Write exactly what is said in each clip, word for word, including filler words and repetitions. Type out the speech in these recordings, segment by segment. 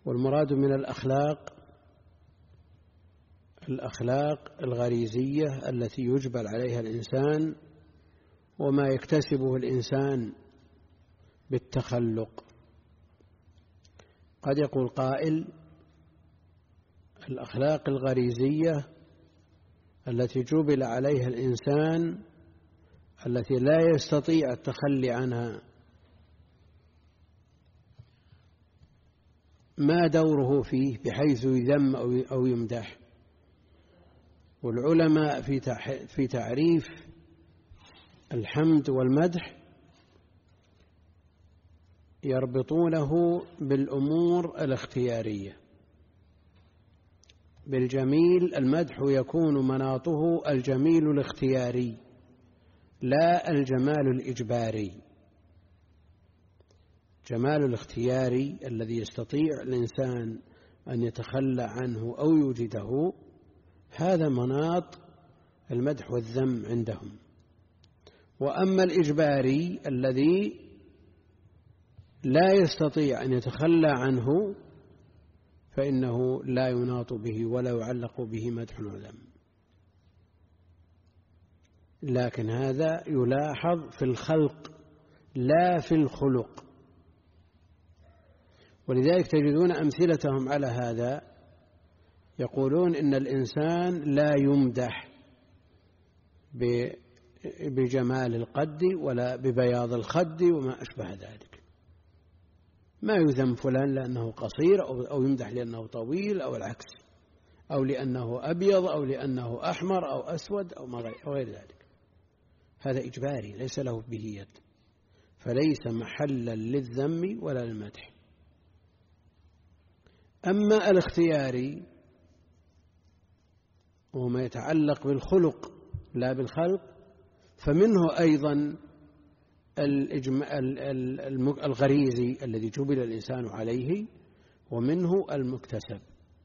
والمراد من الأخلاق الأخلاق الغريزية التي يجبل عليها الإنسان وما يكتسبه الإنسان بالتخلق. قد يقول قائل: الأخلاق الغريزية التي جبل عليها الإنسان التي لا يستطيع التخلي عنها، ما دوره فيه بحيث يذم أو يمدح؟ والعلماء في تعريف الحمد والمدح يربطونه بالأمور الاختيارية. بالجميل المدح يكون مناطه الجميل الاختياري لا الجمال الإجباري. جمال الاختياري الذي يستطيع الإنسان أن يتخلى عنه أو يوجده، هذا مناط المدح والذم عندهم. وأما الإجباري الذي لا يستطيع أن يتخلى عنه فإنه لا يناط به ولا يعلق به مدح وذم. لكن هذا يلاحظ في الخلق لا في الخلق، ولذلك تجدون أمثلتهم على هذا يقولون إن الإنسان لا يمدح بجمال القد ولا ببياض الخد وما أشبه ذلك، ما يذم فلان لأنه قصير أو يمدح لأنه طويل أو العكس، أو لأنه أبيض أو لأنه أحمر أو أسود أو غير ذلك. هذا إجباري ليس له به يد، فليس محلا للذم ولا للمدح. أما الاختياري وما يتعلق بالخلق لا بالخلق، فمنه أيضا الغريزي الذي جبل الإنسان عليه، ومنه المكتسب.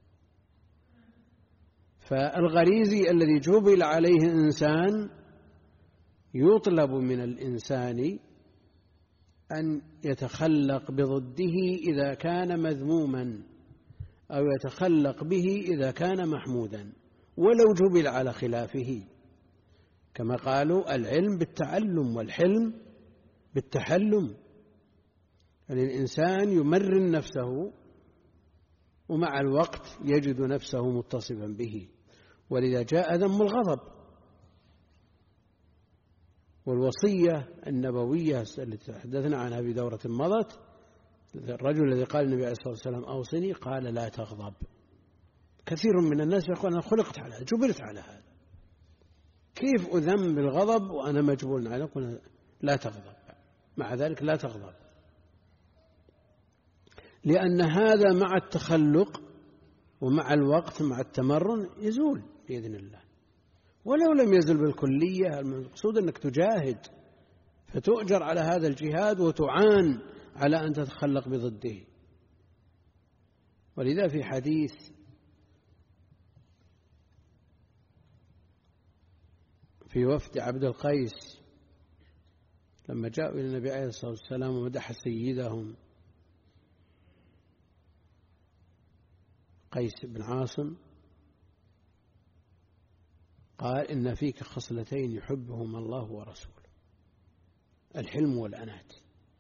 فالغريزي الذي جبل عليه الإنسان يطلب من الإنسان أن يتخلق بضده إذا كان مذموما، أو يتخلق به إذا كان محمودا ولو جبل على خلافه، كما قالوا: العلم بالتعلم والحلم بالتحلم. يعني الإنسان يمرن نفسه ومع الوقت يجد نفسه متصفا به، ولذا جاء ذم الغضب. والوصية النبوية التي تحدثنا عنها في دورة مضت، الرجل الذي قال النبي عليه الصلاة والسلام: أوصني، قال: لا تغضب. كثير من الناس يقول: أنا خلقت على هذا، جبلت على هذا، كيف أذم بالغضب وأنا مجبول على؟ قلنا: لا تغضب. مع ذلك لا تغضب، لأن هذا مع التخلق ومع الوقت مع التمرن يزول بإذن الله، ولو لم يزل بالكلية. المقصود أنك تجاهد فتؤجر على هذا الجهاد وتعان على أن تتخلق بضده. ولذا في حديث في وفد عبد القيس لما جاءوا إلى النبي عليه الصلاة والسلام ومدح سيدهم قيس بن عاصم، قال: إن فيك خصلتين يحبهما الله ورسوله: الحلم والأنات.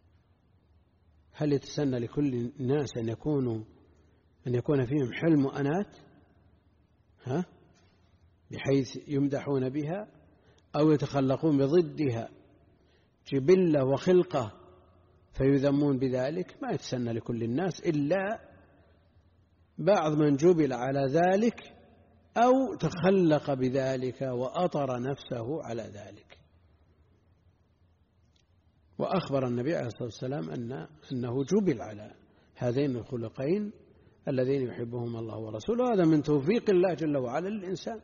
هل يتسنى لكل الناس أن يكونوا أن يكون فيهم حلم وأنات ها بحيث يمدحون بها، أو يتخلقون بضدها جبلة وخلقة فيذمون بذلك؟ ما يتسنى لكل الناس إلا بعض من جبل على ذلك أو تخلق بذلك وأطر نفسه على ذلك. وأخبر النبي عليه الصلاة والسلام أن أنه جبل على هذين الخلقين الذين يحبهم الله ورسوله. هذا من توفيق الله جل وعلا للإنسان،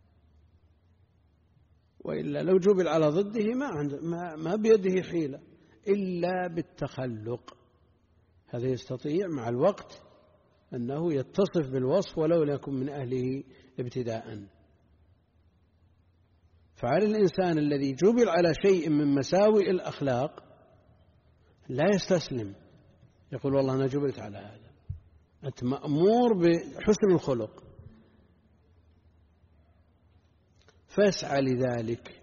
وإلا لو جبل على ضده ما, عند ما, ما بيده حيلة إلا بالتخلق. هذا يستطيع مع الوقت أنه يتصف بالوصف ولو لم يكن من أهله ابتداء. فعلى الإنسان الذي جبل على شيء من مساوئ الأخلاق لا يستسلم، يقول: والله أنا جبلت على هذا، أنت مأمور بحسن الخلق، فاسعى لذلك.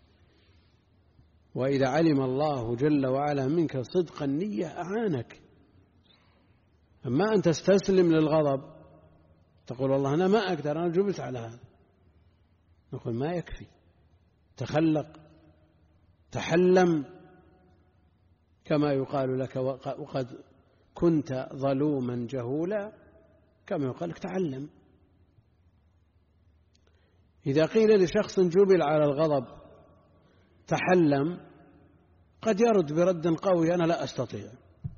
وإذا علم الله جل وعلا منك صدق النية أعانك. أما أن تستسلم للغضب تقول والله أنا ما أقدر، أنا جبت على هذا، نقول ما يكفي، تخلق، تحلم، كما يقال لك وقد كنت ظلوما جهولا، كما يقال لك تعلم. إذا قيل لشخص جبل على الغضب تحلم قد يرد برد قوي أنا لا أستطيع،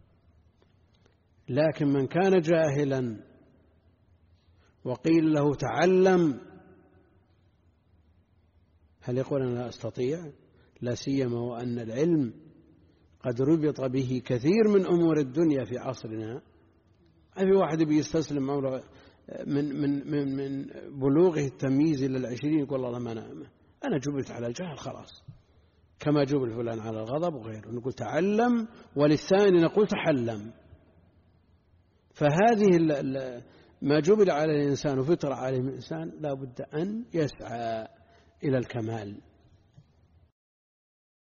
لكن من كان جاهلا وقيل له تعلم هل يقول أنا لا أستطيع؟ لا سيما وأن العلم قد ربط به كثير من أمور الدنيا في عصرنا. أي واحد بيستسلم من من من من بلوغه التمييز إلى العشرين يقول الله ما أنا أنا جبلت على الجهل خلاص، كما جبل فلان على الغضب وغيره. نقول تعلم، وللثاني نقول تحلم. فهذه ما جبل على الإنسان وفطر عليه الإنسان لا بد أن يسعى إلى الكمال.